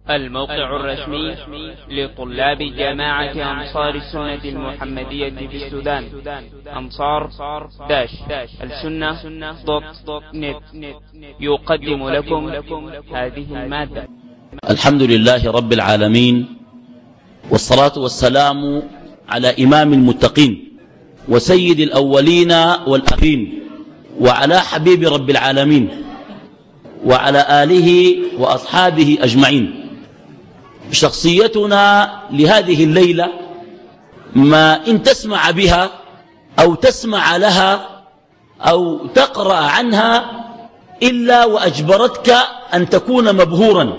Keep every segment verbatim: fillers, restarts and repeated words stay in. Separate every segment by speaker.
Speaker 1: الموقع الرسمي لطلاب جامعة أنصار السنة المحمدية في السودان أنصار داش السنة دوت نت يقدم لكم هذه المادة.
Speaker 2: الحمد لله رب العالمين، والصلاة والسلام على إمام المتقين وسيد الأولين والآخرين، وعلى حبيب رب العالمين وعلى آله وأصحابه أجمعين. شخصيتنا لهذه الليلة ما إن تسمع بها أو تسمع لها أو تقرأ عنها إلا وأجبرتك أن تكون مبهورا،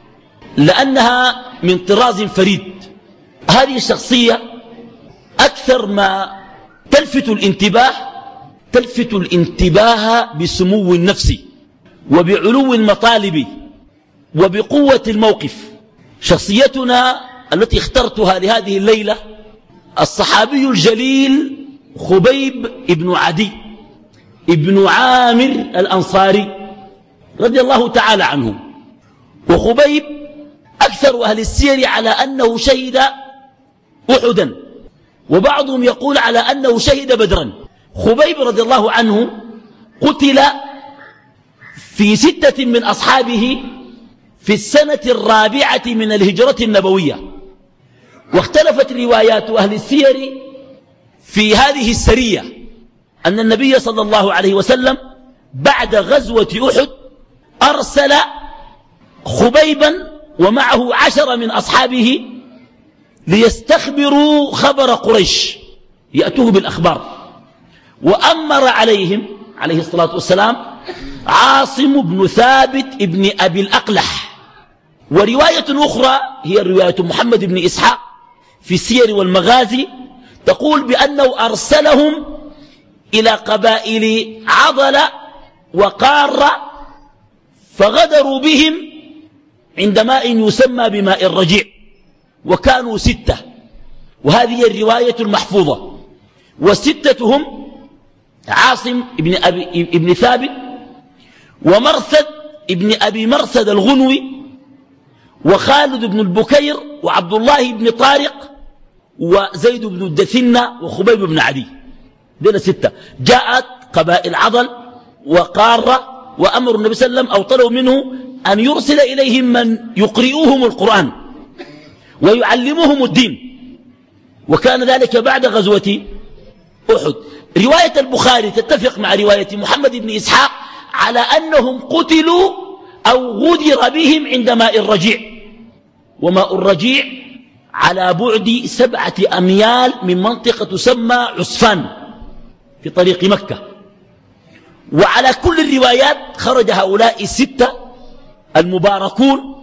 Speaker 2: لأنها من طراز فريد. هذه الشخصية أكثر ما تلفت الانتباه تلفت الانتباه بسمو النفس وبعلو المطالب وبقوة الموقف. شخصيتنا التي اخترتها لهذه الليلة الصحابي الجليل خبيب ابن عدي ابن عامر الأنصاري رضي الله تعالى عنه. وخبيب أكثر أهل السير على أنه شهد أحدا، وبعضهم يقول على أنه شهد بدرا. خبيب رضي الله عنه قتل في ستة من أصحابه في السنة الرابعة من الهجرة النبوية. واختلفت روايات أهل السير في هذه السرية أن النبي صلى الله عليه وسلم بعد غزوة أحد أرسل خبيبا ومعه عشر من أصحابه ليستخبروا خبر قريش، يأتوه بالأخبار. وأمر عليهم عليه الصلاة والسلام عاصم بن ثابت ابن أبي الأقلح. ورواية أخرى هي رواية محمد بن إسحاق في السير والمغازي تقول بأنه أرسلهم إلى قبائل عضل وقارة فغدروا بهم عند ماء يسمى بماء الرجيع، وكانوا ستة، وهذه الرواية المحفوظة. والستة هم عاصم ابن, أبي ابن ثابت، ومرثد ابن أبي مرثد الغنوي، وخالد بن البكير، وعبد الله بن طارق، وزيد بن الدثنة، وخبيب بن عدي. دين ستة. جاءت قبائل عضل وقارة وأمر النبي صلى الله عليه وسلم أو طلبوا منه أن يرسل إليهم من يقرئوهم القرآن ويعلمهم الدين، وكان ذلك بعد غزوة أحد. رواية البخاري تتفق مع رواية محمد بن إسحاق على أنهم قتلوا أو غدر بهم عند ماء الرجيع. وماء الرجيع على بعد سبعة أميال من منطقة تسمى عسفان في طريق مكة. وعلى كل الروايات خرج هؤلاء الستة المباركون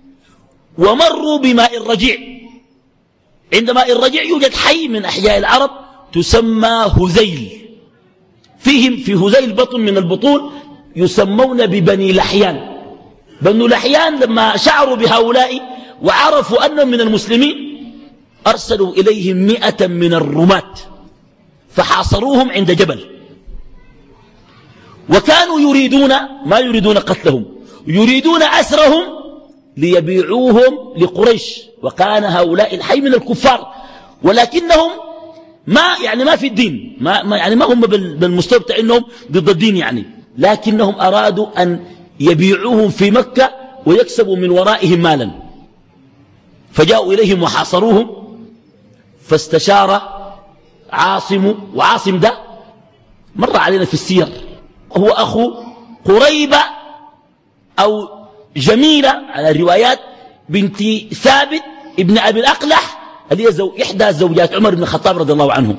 Speaker 2: ومروا بماء الرجيع. عند ماء الرجيع يوجد حي من أحياء العرب تسمى هذيل، فيهم في هذيل بطن من البطون يسمون ببني لحيان. بنو لحيان لما شعروا بهؤلاء وعرفوا أنهم من المسلمين أرسلوا إليهم مئة من الرماة فحاصروهم عند جبل. وكانوا يريدون ما يريدون قتلهم، يريدون أسرهم ليبيعوهم لقريش، وكان هؤلاء الحي من الكفار، ولكنهم ما يعني ما في الدين، ما ما يعني ما هم بالمستوى بتاع انهم ضد الدين يعني، لكنهم أرادوا أن يبيعوهم في مكة ويكسبوا من ورائهم مالا. فجاءوا إليهم وحاصروهم، فاستشار عاصم، وعاصم ده مر علينا في السير، هو أخو قريبة أو جميلة على الروايات بنت ثابت ابن أبي الأقلح، اللي هي زو إحدى زوجات عمر بن الخطاب رضي الله عنه،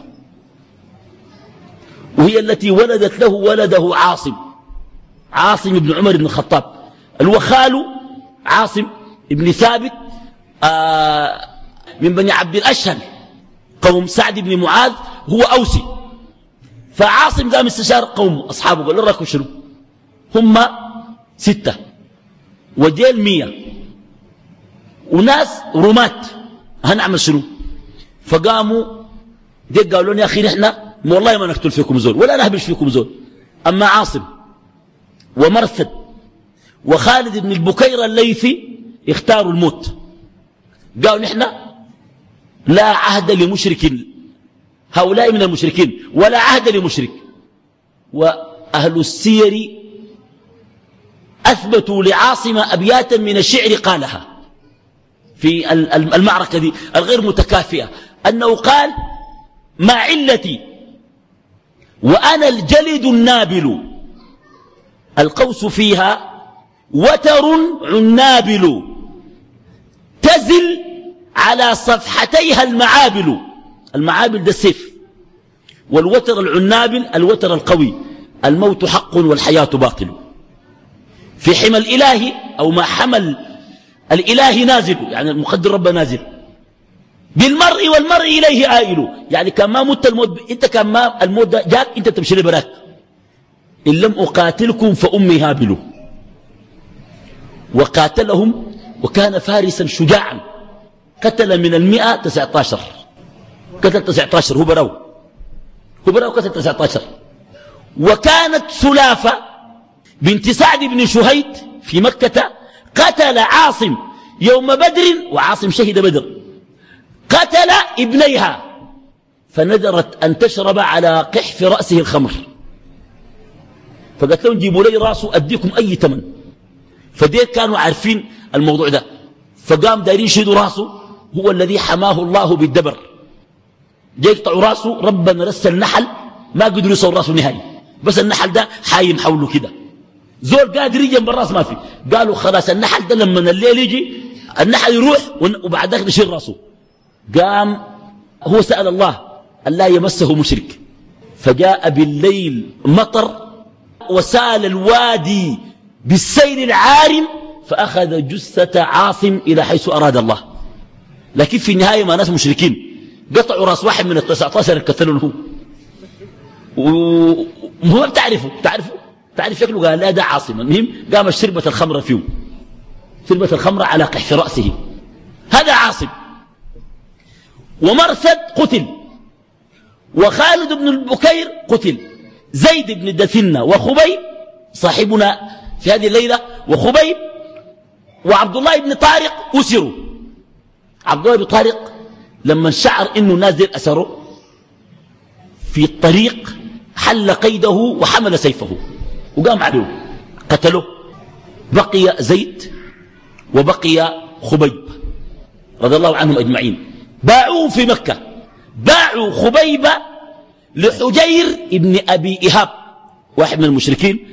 Speaker 2: وهي التي ولدت له ولده عاصم عاصم بن عمر بن الخطاب، الوخال عاصم ابن ثابت آه من بني عبد الأشهل قوم سعد بن معاذ، هو أوسي. فعاصم قام استشار قوم أصحابه قال لهم شنو هم ستة وديل مية وناس رمات، هنعمل شنو؟ فقاموا ديك قالوا لهم يا أخي نحن والله ما نقتل فيكم زول ولا نهبش فيكم زول. أما عاصم ومرثد وخالد بن البكير الليثي اختاروا الموت. قالوا نحن لا عهد لمشرك، هؤلاء من المشركين، ولا عهد لمشرك. وأهل السير أثبتوا لعاصم أبياتا من الشعر قالها في المعركة دي الغير متكافئة، أنه قال: ما علتي وأنا الجلد النابل، القوس فيها وتر عنابل، تزل على صفحتيها المعابل. المعابل ده السيف، والوتر العنابل الوتر القوي. الموت حق والحياة باطل، في حمى الإله أو ما حمل الإله نازل، يعني المقدر رب نازل، بالمرء والمرء إليه آئل. يعني كان ما مت الموت، انت كان ما الموت جاك انت تمشي لبراك. إن لم أقاتلكم فأمي هابل. وقاتلهم وكان فارسا شجاعا، قتل من المئة تسعة عشر، قتل تسعة عشر، هو براو هو براو قتل تسعة عشر. وكانت سلافة بنت سعد بن شهيد في مكة قتل عاصم يوم بدر، وعاصم شهد بدر، قتل ابنيها، فنذرت أن تشرب على قحف رأسه الخمر، فقالت لهم جيبوا لي راسه أديكم أي ثمن. فديت كانوا عارفين الموضوع ده، فقام دايرين يشهدوا راسه، هو الذي حماه الله بالدبر. جاي يقطعوا راسه، ربنا رسل النحل ما قدروا يصور راسه نهائي، بس النحل ده حايم حوله كده، زول قادر يجي بالراس ما في. قالوا خلاص النحل ده لما الليل يجي النحل يروح وبعد ذلك نشيل راسه. قام هو سأل الله أن لا يمسه مشرك، فجاء بالليل مطر وسال الوادي بالسيل العارم، فأخذ جثة عاصم إلى حيث أراد الله. لكن في النهاية ما ناس مشركين قطعوا راس واحد من التسعة عشر كثلوا له، وهو بتعرفه تعرفه تعرف شكله، قال لا ده عاصم. المهم قام شربة الخمر فيه، شربة الخمر على قحف رأسه، هذا عاصم. ومرثد قتل، وخالد بن البكير قتل، زيد بن دثنة وخبيب صاحبنا في هذه الليلة وخبيب وعبد الله بن طارق أسروا. عبد الله بن طارق لما شعر إنه نازل أسره في الطريق حل قيده وحمل سيفه وقام عليه قتله. بقي زيد وبقي خبيب رضي الله عنهم أجمعين. باعوه في مكة، باعوا خبيب لحجير ابن أبي إهاب واحد من المشركين،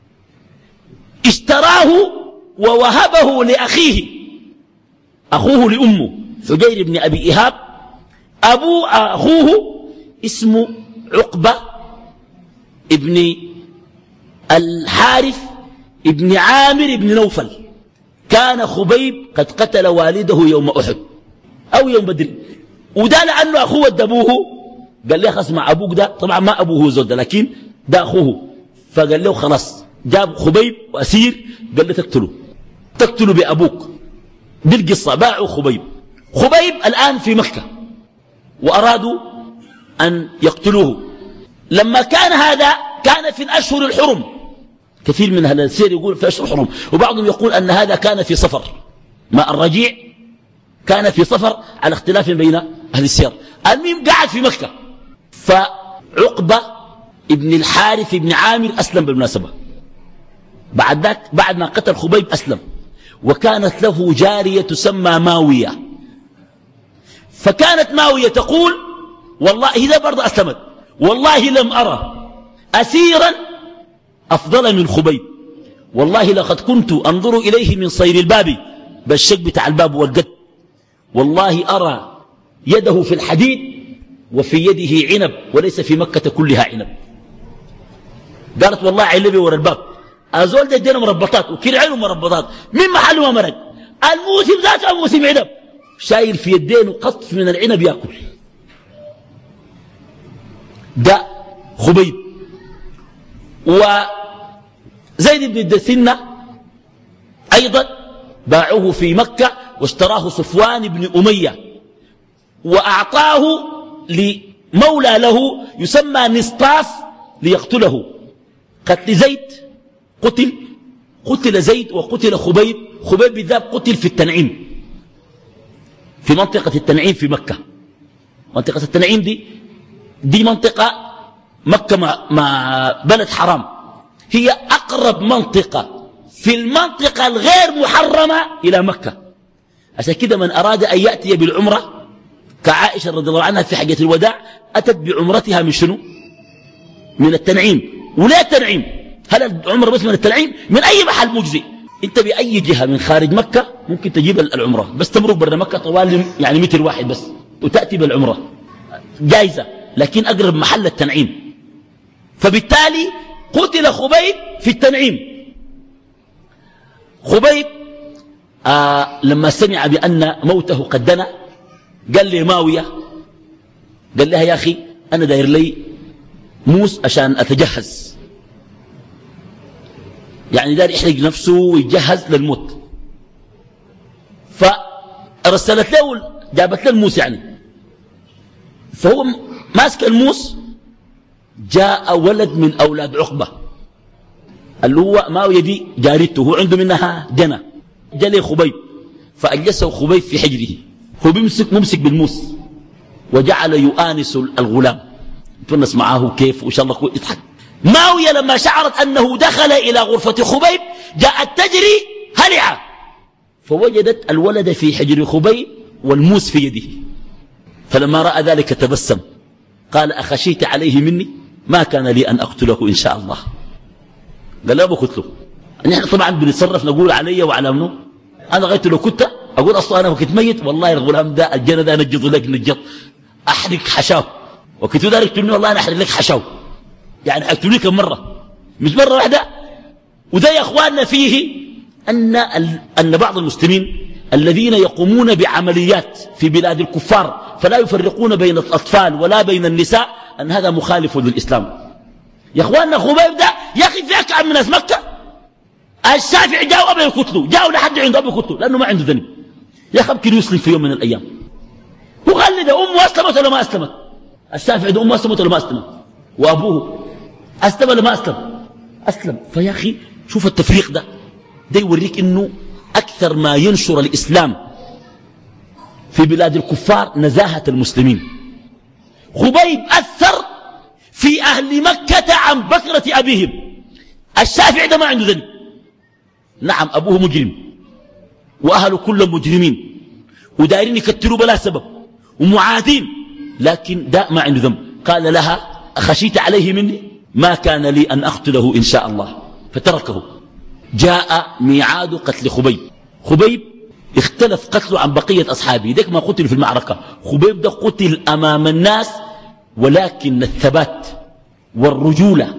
Speaker 2: اشتراه ووهبه لأخيه، أخوه لأمه حجير ابن أبي إهاب. أبو أخوه اسمه عقبة ابن الحارث ابن عامر ابن نوفل. كان خبيب قد قتل والده يوم أحد أو يوم بدر، وده لأنه أخوه ادبوه قال له خلاص مع أبوك ده، طبعا ما أبوه زود لكن ده أخوه، فقال له خلاص جاب خبيب وأسير قال له تقتله تقتله بأبوك. دي القصة، باعوا خبيب. خبيب الآن في مكة وأرادوا أن يقتلوه. لما كان هذا كان في الأشهر الحرم، كثير من أهل السير يقول في أشهر الحرم، وبعضهم يقول أن هذا كان في صفر، ما الرجيع كان في صفر على اختلاف بين أهل السير. المهم قاعد في مكة. فعقبة ابن الحارث ابن عامر أسلم بالمناسبة بعد ذاك، بعد ما قتل خبيب أسلم، وكانت له جارية تسمى ماوية. فكانت ماوية تقول والله إذا برضه أسلمت، والله لم أرى أسيرا أفضل من خبيب، والله لقد كنت أنظر إليه من صير الباب، بالشك بتاع الباب والقد، والله أرى يده في الحديد وفي يده عنب وليس في مكة كلها عنب. قالت والله علبي ورا الباب، أزول ده ادينا مربطات وكل عينه مربطات من محل ما مرق، الموسم ذاته موسم عنب، شايل في يدينه قطف من العنب يأكل. ده خبيب. وزيد بن الدثنة أيضا باعوه في مكة واشتراه صفوان بن أمية، وأعطاه لمولى له يسمى نسطاس ليقتله. قتل زيد قتل قتل زيد وقتل خبيب. خبيب بالذات قتل في التنعيم، في منطقة التنعيم في مكة. منطقة التنعيم دي دي منطقة مكة مع, مع بلد حرام، هي أقرب منطقة في المنطقة الغير محرمة إلى مكة. عشان كده من أراد أن يأتي بالعمرة كعائشة رضي الله عنها في حجة الوداع أتت بعمرتها من شنو؟ من التنعيم. ولا التنعيم، هل العمرة بس من التنعيم؟ من أي محل مجزي. انت بأي جهة من خارج مكة ممكن تجيب العمرة، بس تمرق برا مكة طوال يعني متر واحد بس وتأتي بالعمرة جائزة، لكن أقرب محل التنعيم. فبالتالي قتل خبيب في التنعيم. خبيب آه لما سمع بأن موته قد دنا قال لي ماوية، قال لها يا أخي أنا داير لي موس عشان أتجهز، يعني داير يحرق نفسه ويجهز للموت. فرسلت له، جابت له الموس يعني، فهو ماسك الموس. جاء ولد من أولاد عقبة اللي هو ماوية دي جارته، هو عنده منها جنة، جاء لي خبيب فأجلسه خبيب في حجره، هو بيمسك ممسك بالموس وجعل يؤانس الغلام تونس معاه كيف وإن شاء الله يضحك. ماوية لما شعرت أنه دخل إلى غرفة خبيب جاءت تجري هلعة، فوجدت الولد في حجر خبيب والموس في يده. فلما رأى ذلك تبسم قال أخشيت عليه مني؟ ما كان لي أن أقتله إن شاء الله. قال لا بقتله. نحن طبعا بنتصرف نقول علي وعلى منه، أنا غيرت لو كنت أقول أصلا أنا وكنت ميت والله الغلام ده الجنة ده نجض لك نجض أحرق حشاه، وكنت دارك تقولني والله أنا أحرق لك حشاه، يعني حكتوني كم مرة مش مرة واحدة. وده يا أخواننا فيه أن, أن بعض المسلمين الذين يقومون بعمليات في بلاد الكفار فلا يفرقون بين الأطفال ولا بين النساء أن هذا مخالف للإسلام. يا أخواننا خبيب ده يا أخي في أكعب من ناس مكة. الشافعي جاءوا أبي يقتلوا، جاءوا لحد عنده أبي يقتلوا لأنه ما عنده ذنب. يا أخي يمكن يسلم في يوم من الأيام. وخلد أمه أسلمت ولا ما أسلمت؟ الشافعي ده أمه أسلمت ولا ما أسلمت؟ وأبوه أسلم ولا ما أسلم؟ أسلم. فيا أخي شوف التفريق ده، ده يوريك إنه أكثر ما ينشر الإسلام في بلاد الكفار نزاهة المسلمين. خبيب أثر في أهل مكة عن بكرة أبيهم. الشافعي ده ما عنده ذنب، نعم أبوه مجرم وأهله كلهم مجرمين ودايرين يكتروا بلا سبب ومعادين، لكن ده ما عنده ذنب. قال لها أخشيت عليه مني؟ ما كان لي أن أقتله إن شاء الله، فتركه. جاء ميعاد قتل خبيب. خبيب اختلف قتله عن بقية أصحابه، ذلك ما قتل في المعركة. خبيب ده قتل أمام الناس، ولكن الثبات والرجولة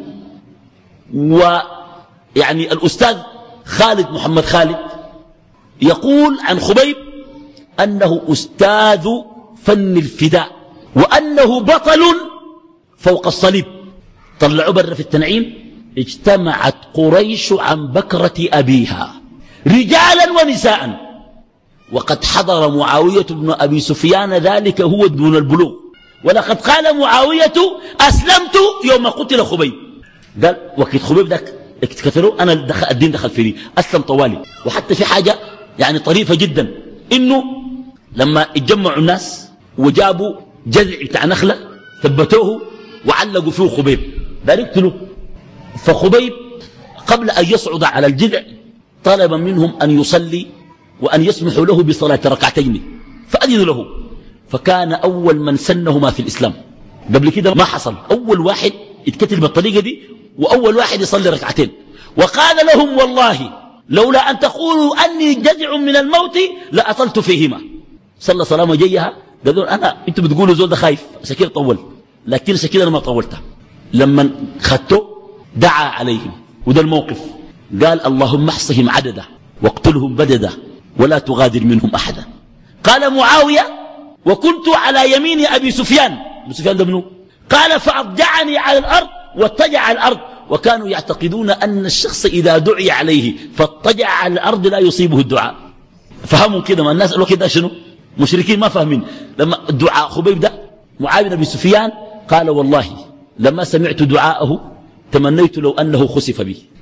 Speaker 2: ويعني الأستاذ خالد محمد خالد يقول عن خبيب أنه أستاذ فن الفداء وأنه بطل فوق الصليب. طلعوا برا في التنعيم اجتمعت قريش عن بكرة أبيها رجالا ونساء، وقد حضر معاوية بن أبي سفيان ذلك هو دون البلوغ، ولقد قال معاوية أسلمت يوم قتل خبيب. قال وقت خبيب ذاك اكتكتلوا أنا دخل الدين دخل فيه أسلم طوالي. وحتى في حاجة يعني طريفة جدا، إنه لما اتجمعوا الناس وجابوا جذع بتاع نخلة ثبتوه وعلقوا فيه خبيب دار يقتلوا. فخبيب قبل أن يصعد على الجذع طلب منهم أن يصلي وأن يسمحوا له بصلاة ركعتين فأذنوا له، فكان أول من سنهما في الإسلام. قبل كده ما حصل، أول واحد يتكتل بالطريقة دي وأول واحد يصلي ركعتين. وقال لهم والله لولا أن تقولوا أني جزع من الموت لأطلت فيهما. صلى صلاة جيها قالوا أنا أنتم بتقولوا زول ده خايف سكير طول، لكن سكير أنا ما طولتها. لما خدته دعا عليهم وده الموقف، قال اللهم احصهم عددا واقتلهم بددا ولا تغادر منهم أحدا. قال معاوية وكنت على يمين أبي سفيان، أبي سفيان ده منه؟ قال فأضجعني على الأرض واتجع على الأرض، وكانوا يعتقدون أن الشخص إذا دعي عليه فاتجع على الأرض لا يصيبه الدعاء. فهموا كده، ما الناس قالوا كده شنو؟ مشركين ما فاهمين. لما الدعاء خبيب ده معاوية بن أبي سفيان قال والله لما سمعت دعاءه تمنيت لو أنه خسف بي،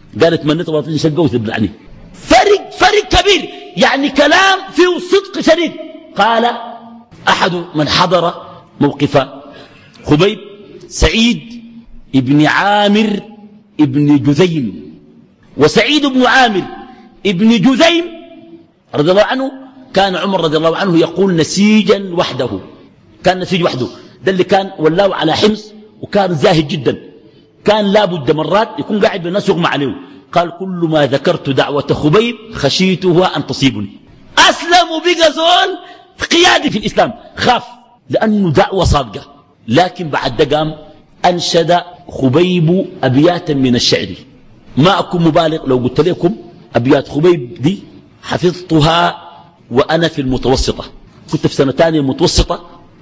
Speaker 2: قالت من تبطل شقه وتبلعني. فرق فرق كبير، يعني كلام فيه صدق شديد. قال أحد من حضر موقف خبيب سعيد ابن عامر ابن جذيم، وسعيد بن عامر ابن جذيم رضي الله عنه كان عمر رضي الله عنه يقول نسيجا وحده، كان نسيج وحده، ده اللي كان ولاه على حمص وكان زاهد جدا، كان لابد مرات يكون قاعد بالناس يغمى عليه. قال كل ما ذكرت دعوة خبيب خشيتها أن تصيبني. أسلم وبقى زول قيادي في الإسلام، خاف لأنه دعوة صادقة. لكن بعد ده قام أنشد خبيب أبياتا من الشعر، ما أكون مبالغ لو قلت لكم أبيات خبيب دي حفظتها وأنا في المتوسطة، كنت في سنة ثانية المتوسطة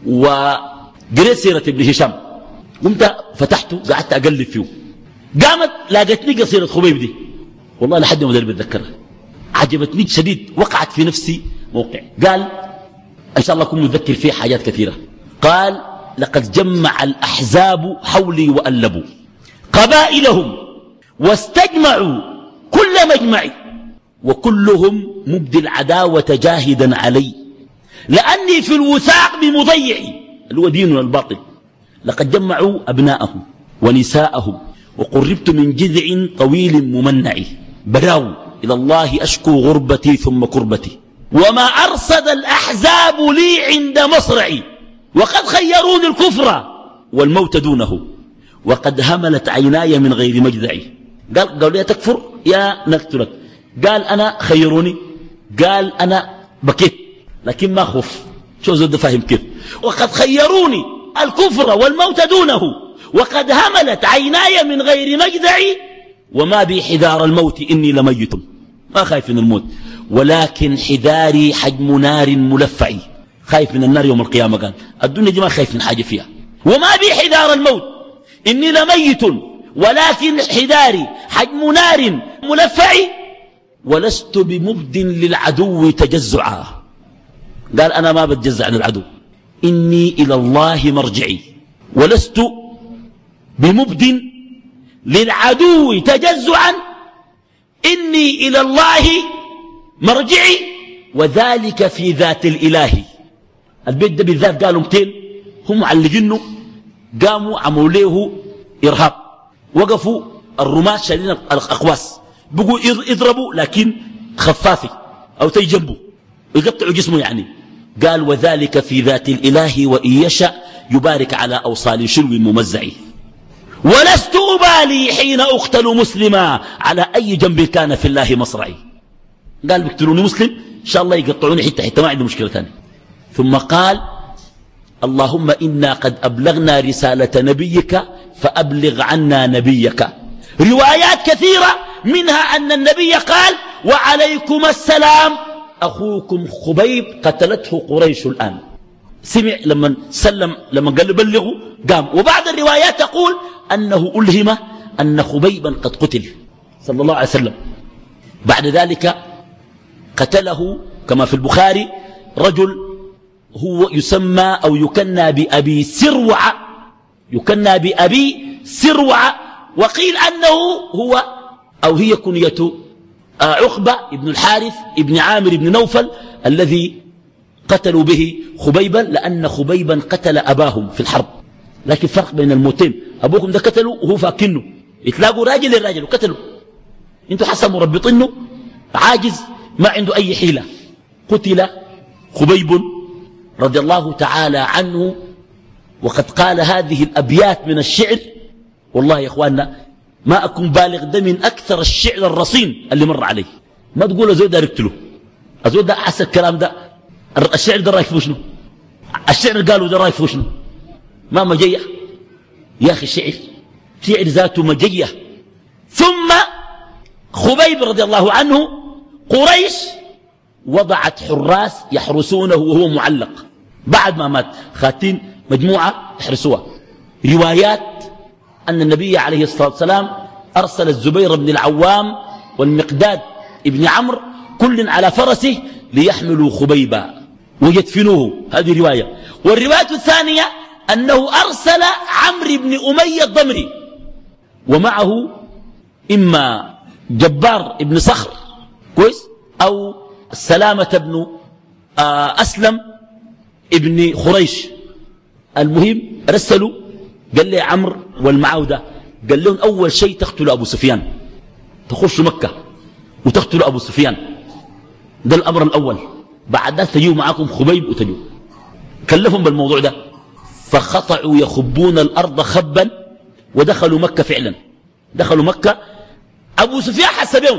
Speaker 2: وقريت سيرة ابن هشام، قمت فتحته قعدت أقلب فيه، قامت لاقتني قصيرة خبيب دي والله لحد ما داري بتذكرها، عجبتني شديد، وقعت في نفسي موقع. قال إن شاء الله أكون متذكر فيه حاجات كثيرة. قال لقد جمع الأحزاب حولي وألبوا قبائلهم واستجمعوا كل مجمع، وكلهم مبدي العداوة جاهدا علي، لأني في الوثاق بمضيعي اللي هو ديننا الباطل. لقد جمعوا أبناءهم ونساءهم وقربت من جذع طويل ممنع، براو إلى الله أشكو غربتي ثم كربتي، وما أرصد الأحزاب لي عند مصرعي، وقد خيروني الكفر والموت دونه، وقد هملت عيناي من غير مجدعي. قال قالوا لي تكفر يا نقتلك، قال أنا خيروني، قال أنا بكيت لكن ما خف. شو زود فاهم كيف؟ وقد خيروني الكفر والموت دونه، وقد هملت عيناي من غير مجدعي، وما بي حذار الموت إني لميت، ما خايف من الموت، ولكن حذاري حجم نار ملفعي، خايف من النار يوم القيامة. قال الدنيا دي ما خايف من حاجة فيها، وما بي حذار الموت إني لميت، ولكن حذاري حجم نار ملفعي، ولست بمبد للعدو تجزعا. قال أنا ما بتجزع للعدو، إني إلى الله مرجعي، ولست بمبد للعدو تجزعا، إني إلى الله مرجعي، وذلك في ذات الإله. البيت ده بالذات قالوا متين هم معلقينه، قاموا عملوا له إرهاب، وقفوا الرماة شايلين الأقواس، بقوا يضربوا لكن خفافي أو تيجنبوا يقطعوا جسمه يعني. قال وذلك في ذات الإله وإن يشأ يبارك على أوصال شلو ممزع، ولست أبالي حين أقتل مسلما على أي جنب كان في الله مصرعي. قال بيقتلوني مسلم إن شاء الله يقطعوني حتى حتى ما عندي مشكلة ثانية. ثم قال اللهم إنا قد أبلغنا رسالة نبيك فأبلغ عنا نبيك. روايات كثيرة منها أن النبي قال وعليكم السلام أخوكم خبيب قتلته قريش الآن. سمع لما سلم لما قال له بلغوا قام. وبعض الروايات تقول أنه ألهم أن خبيبا قد قتل صلى الله عليه وسلم. بعد ذلك قتله كما في البخاري رجل هو يسمى أو يكنى بأبي سروع، يكنى بأبي سروع، وقيل أنه هو أو هي كنية عقبة ابن الحارث ابن عامر ابن نوفل الذي قتلوا به خبيبا، لأن خبيبا قتل أباهم في الحرب. لكن فرق بين الموتين، أبوكم ده قتلوا وهو فاكنه، يتلاقوا راجل للراجل وقتلوا، انتوا حسن مربطينه عاجز ما عنده أي حيلة. قتل خبيب رضي الله تعالى عنه، وقد قال هذه الأبيات من الشعر، والله يا إخواننا ما أكون بالغ، ده من أكثر الشعر الرصين اللي مر عليه. ما تقول أزود ده ركتله، أزود ده أحس الكلام ده، الشعر ده رايك فوشنه، الشعر قالوا ده رايك فوشنه، ما مجية يا أخي. الشعر شعر ذاته مجية. ثم خبيب رضي الله عنه قريش وضعت حراس يحرسونه وهو معلق بعد ما مات، خاتين مجموعة يحرسوها. روايات أن النبي عليه الصلاة والسلام أرسل الزبير بن العوام والمقداد ابن عمرو كل على فرسه ليحملوا خبيبا ويدفنوه، هذه رواية. والرواية الثانية أنه أرسل عمرو بن أمية الضمري ومعه إما جبار ابن صخر كويس، أو سلامة بن آه أسلم ابن خريش. المهم رسلوا قال لي عمرو والمعاودة، قال لهم أول شيء تقتلوا أبو سفيان، تخشوا مكة وتقتلوا أبو سفيان، ده الأمر الأول. بعد ذلك تجيوا معاكم خبيب وتجيوا. كلفهم بالموضوع ده، فخطعوا يخبون الأرض خبا ودخلوا مكة فعلا. دخلوا مكة، أبو سفيان حس بهم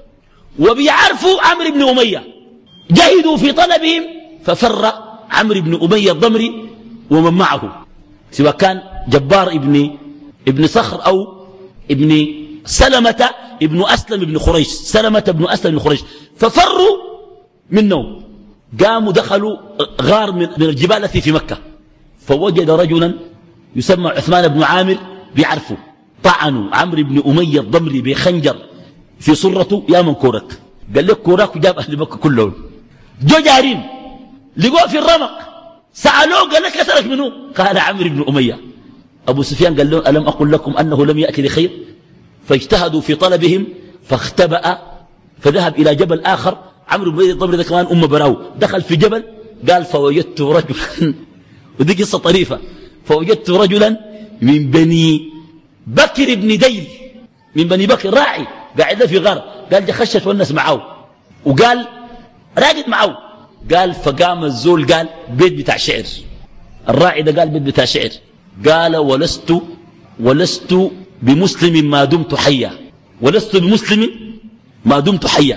Speaker 2: وبيعرفوا عمرو بن أمية، جهدوا في طلبهم، ففر عمرو بن أمية الضمري ومن معه، سواء كان جبار ابن ابن صخر أو ابن سلمة ابن أسلم ابن خريش، سلمة ابن أسلم ابن خريش، ففروا منه. قاموا دخلوا غار من الجبال التي في مكة، فوجد رجلا يسمى عثمان بن عامر بيعرفه، طعنوا عمرو بن أمية الضمري بخنجر في صرته، يا من كورك، قال لك كوراك، وجاب أهل مكة كلهم. جو جارين لقوه في الرمق، سألوه قال لك أسألك منه؟ قال عمرو بن أمية. أبو سفيان قال لهم ألم أقل لكم أنه لم يأتي لخير؟ فاجتهدوا في طلبهم، فاختبأ فذهب إلى جبل آخر. عمرو بن أمية الضمري ده كمان أم براو، دخل في جبل، قال فوجدت رجلا ودي قصة طريفة، فوجدت رجلا من بني بكر بن ديل، من بني بكر، راعي قاعد في غار، قال جا خشت والناس معه، وقال راقد معه، قال فقام الزول قال بيت بتاع شعر، الراعي ده قال بيت بتاع شعر، قال ولست ولست بمسلم ما دمت حيا، ولست بمسلم ما دمت حيا،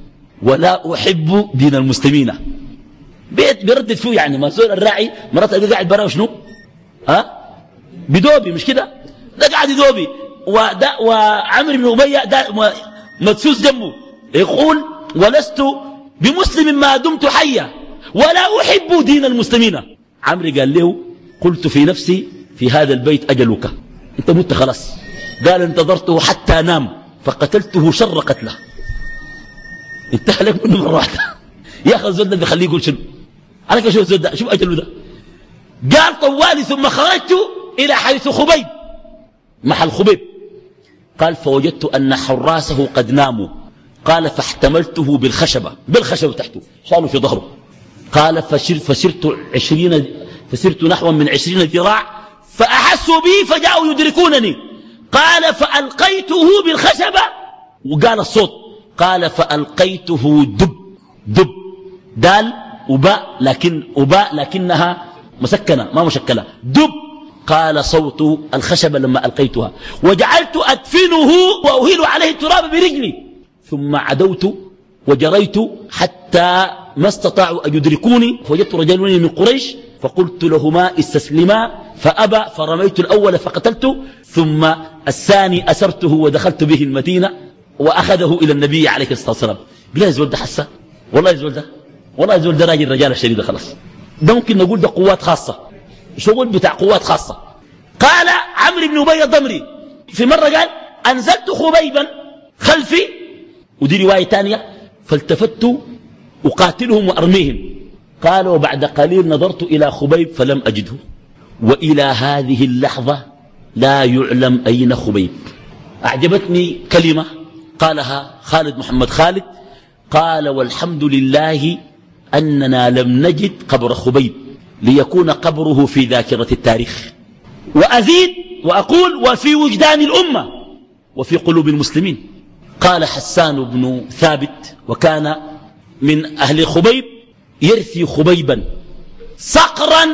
Speaker 2: ولا أحب دين المسلمين. بيت بيردد فيه يعني، ما زول الراعي مرات قاعد برا شنو ها بدوبي، مش كده، ده قاعد يدوبي، وده وعمرو بن أمية ده مدسوس جنبه، يقول ولست بمسلم ما دمت حيا ولا أحب دين المسلمين. عمرو قال له قلت في نفسي في هذا البيت أجلك، انت مت خلاص. قال انتظرته حتى نام فقتلته شر قتله، انتهى لك منه مرة واحدة. يا أخي الزول ده بيخليه يقول شنو؟ أنا كيف أشوف الزول ده، شوف أجله ده. قال طوالي ثم خرجت إلى حيث خبيب، محل خبيب، قال فوجدت أن حراسه قد ناموا، قال فاحتملته بالخشبة، بالخشبة تحته شالوا في ظهره، قال فشرت, فسرت عشرين فسرت نحو من عشرين ذراع فأحسوا بي فجاءوا يدركونني، قال فألقيته بالخشبة، وقال الصوت، قال فألقيته دب دب دال وباء، لكن وباء لكنها مسكنة ما مشكلة، دب، قال صوت الخشبة لما ألقيتها، وجعلت أدفنه وأهيل عليه التراب برجلي، ثم عدوت وجريت حتى ما استطاعوا أن يدركوني، فوجدت رجلين من قريش فقلت لهما استسلما فأبى، فرميت الأول فقتلته، ثم الثاني أسرته ودخلت به المدينة وأخذه إلى النبي عليه الصلاة والسلام. بلا يزول ده حسا، والله يزول ده، والله يزول ده راجل رجال الشديدة خلاص، ده ممكن نقول ده قوات خاصة، شغل بتاع قوات خاصة. قال عمرو بن أمية الضمري في مرة قال أنزلت خبيبا خلفي، ودي رواية تانية، فالتفت أقاتلهم وأرميهم، قال وبعد قليل نظرت إلى خبيب فلم أجده، وإلى هذه اللحظة لا يعلم أين خبيب. أعجبتني كلمة قالها خالد محمد خالد، قال والحمد لله أننا لم نجد قبر خبيب ليكون قبره في ذاكرة التاريخ. وأزيد وأقول وفي وجدان الأمة وفي قلوب المسلمين. قال حسان بن ثابت وكان من أهل خبيب يرثي خبيبا صقرا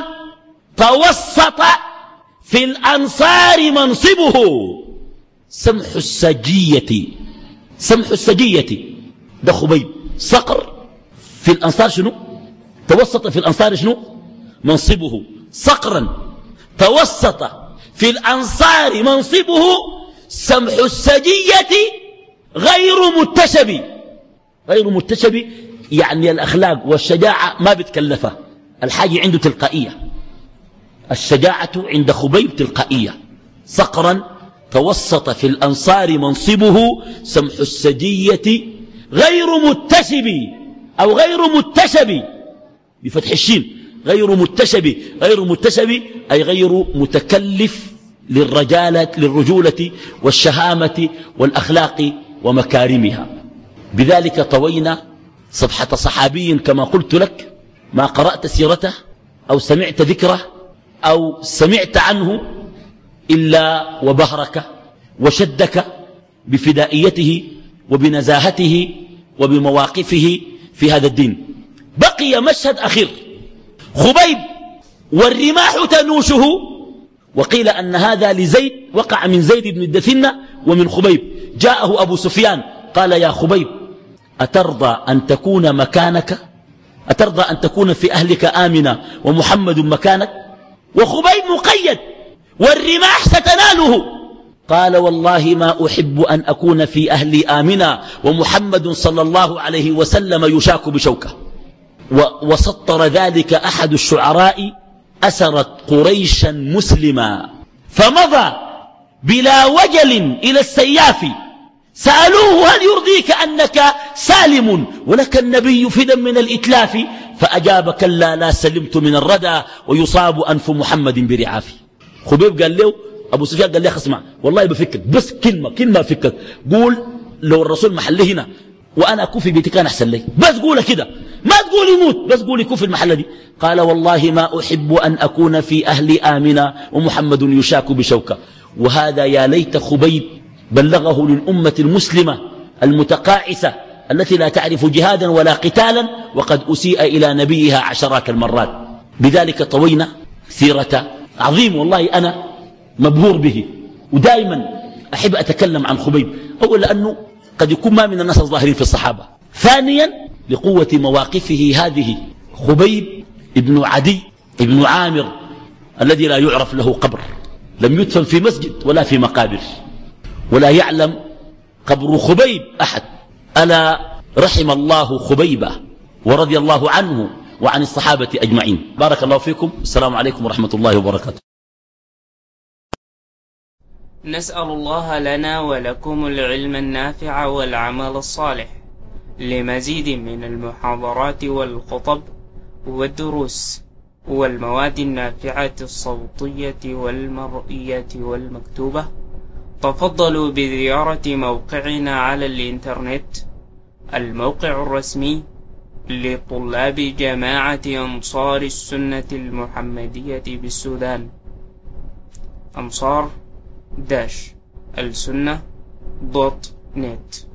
Speaker 2: توسط في الأنصار منصبه سمح السجية، سمح السجية ده خبيب، صقر في الأنصار شنو؟ توسط في الأنصار شنو؟ منصبه، صقرا توسط في الأنصار منصبه سمح السجية غير متشب، غير متشب يعني الأخلاق والشجاعة ما بتكلفها، الحاجة عنده تلقائية، الشجاعة عند خبيب تلقائية. صقرا توسط في الأنصار منصبه سمح السجية غير متشب أو غير متشب بفتح الشين، غير متشب، غير متشب أي غير متكلف للرجالة للرجولة والشهامة والأخلاق ومكارمها. بذلك طوينا صفحة صحابي كما قلت لك ما قرأت سيرته أو سمعت ذكره أو سمعت عنه إلا وبهرك وشدك بفدائيته وبنزاهته وبمواقفه في هذا الدين. بقي مشهد أخير، خبيب والرماح تنوشه، وقيل أن هذا لزيد، وقع من زيد بن الدثنة ومن خبيب. جاءه أبو سفيان قال يا خبيب أترضى أن تكون مكانك، أترضى أن تكون في أهلك آمنا ومحمد مكانك؟ وخبيب مقيد والرماح ستناله. قال والله ما أحب أن أكون في أهلي آمنا ومحمد صلى الله عليه وسلم يشاك بشوكه. وسطر ذلك أحد الشعراء أسرت قريشا مسلما فمضى بلا وجل إلى السياف، سألوه هل يرضيك أنك سالم ولك النبي فدا من الإتلاف؟ فأجاب كلا لا سلمت من الردى ويصاب أنف محمد برعافي. خبيب قال له أبو سفيان قال له اسمع والله بفكك بس كلمة كلمة فكك، قول لو الرسول محله هنا وأنا أكون في بيتي كان أحسن لي، بس قول كده ما تقول يموت، بس قول يكون في المحل دي. قال والله ما أحب أن أكون في أهلي آمنا ومحمد يشاك بشوكة. وهذا يا ليت خبيب بلغه للأمة المسلمة المتقاعسة التي لا تعرف جهادا ولا قتالا وقد أسيء إلى نبيها عشرات المرات. بذلك طوينا سيرة عظيم، والله أنا مبهور به ودائما أحب أتكلم عن خبيب. أولا لأنه قد يكون ما من الناس الظاهرين في الصحابة، ثانيا لقوة مواقفه هذه. خبيب ابن عدي ابن عامر الذي لا يعرف له قبر، لم يدفن في مسجد ولا في مقابر، ولا يعلم قبر خبيب أحد. ألا رحم الله خبيبة ورضي الله عنه وعن الصحابة أجمعين. بارك الله فيكم، السلام عليكم ورحمة الله وبركاته.
Speaker 1: نسأل الله لنا ولكم العلم النافع والعمل الصالح. لمزيد من المحاضرات والخطب والدروس والمواد النافعة الصوتية والمرئية والمكتوبة، تفضلوا بزيارة موقعنا على الإنترنت، الموقع الرسمي لطلاب جماعة أنصار السنة المحمدية بالسودان، أنصار داش السنة دوت نت.